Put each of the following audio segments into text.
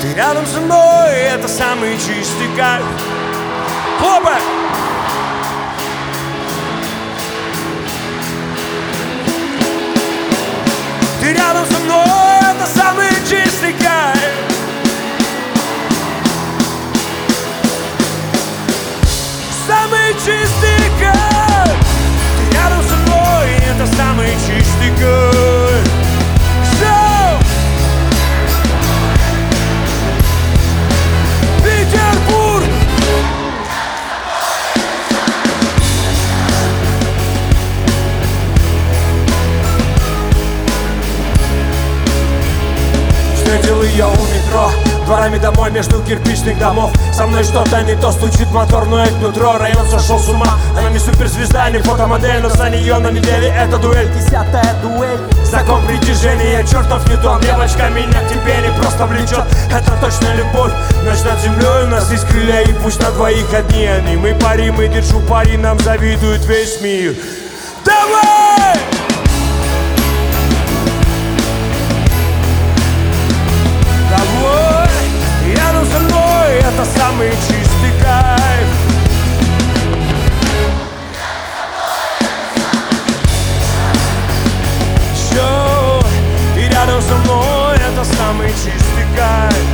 Ты рядом со мной, это самый чистый кайф. Хлопай! Ты рядом со мной, это самый чистый кайф. Самый чистый кайф. Ты рядом со мной, это самый чистый кайф. Петербург! Встретил ее у метро, дворами домой между кирпичных домов. Со мной что-то не то, стучит мотор, но это нутро. Район сошел с ума, она не суперзвезда, не фотомодель, но за нее на неделе это дуэль. 10-я дуэль, закон притяжения, чертов Ньютон. Девочка, меня к тебе не просто влечет, это точно любовь. Ночь над землей, у нас есть крылья, и пусть на двоих одни они. Мы парим, и держу пари, нам завидует весь мир. Давай! Давай! Рядом со мной, это самый чистый кайф. Все, ты рядом со мной, это самый чистый кайф.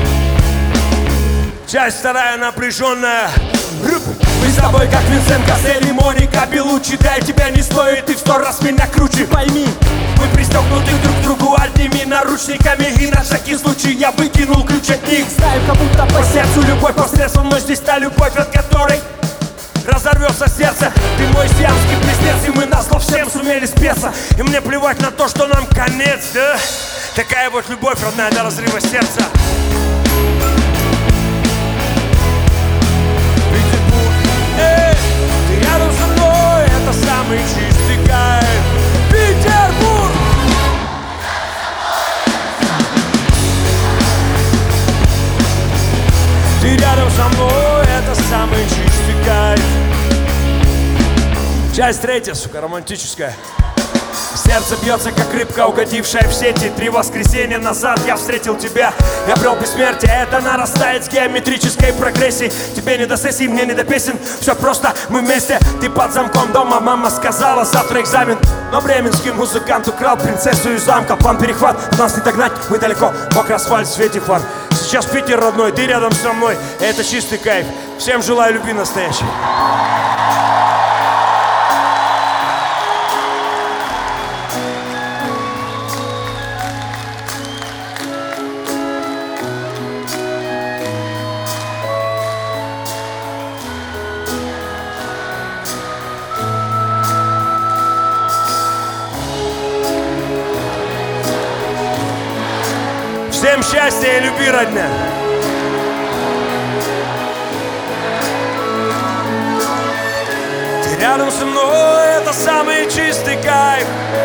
Часть вторая напряженная. Мы с тобой как Винсент Кассель и Моника Белуччи. Да, тебя не стоит, ты в 100 раз меня круче. Пойми, мы пристегнуты друг к другу одними наручниками. И на всякий случай я выкинул ключ от них. Знаю, как будто по сердцу любовь посредством, но здесь та любовь, от которой разорвется сердце. Ты мой сиамский близнец, и мы назло всем сумели спеться. И мне плевать на то, что нам конец, да? Такая вот любовь, родная, до разрыва сердца. Ты рядом со мной, это самый чистый кайф. Петербург! Ты рядом со мной, это самый чистый кайф. Часть третья, сука, романтическая. Сердце бьется, как рыбка, угодившая в сети. 3 воскресенья назад я встретил тебя. Я обрел бессмертие, это нарастает с геометрической прогрессией. Тебе не до сессий, мне не до песен. Все просто, мы вместе. Ты под замком дома, мама сказала, завтра экзамен. Но бременский музыкант украл принцессу из замка. План перехват, нас не догнать, мы далеко. Мокрый асфальт в свете фар. Сейчас Питер родной, ты рядом со мной. Это чистый кайф. Всем желаю любви настоящей. Всем счастья и любви, родня! Ты рядом со мной, это самый чистый кайф.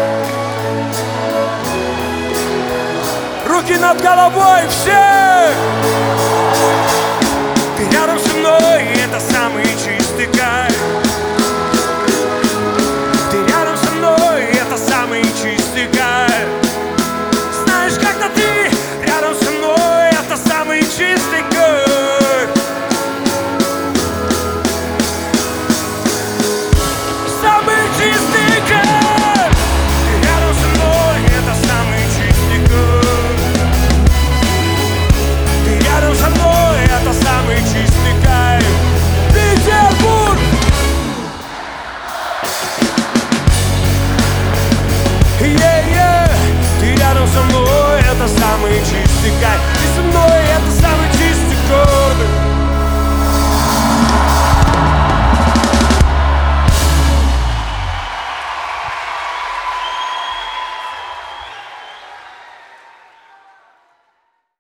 Руки над головой, все! Ты рядом со мной, это самый чистый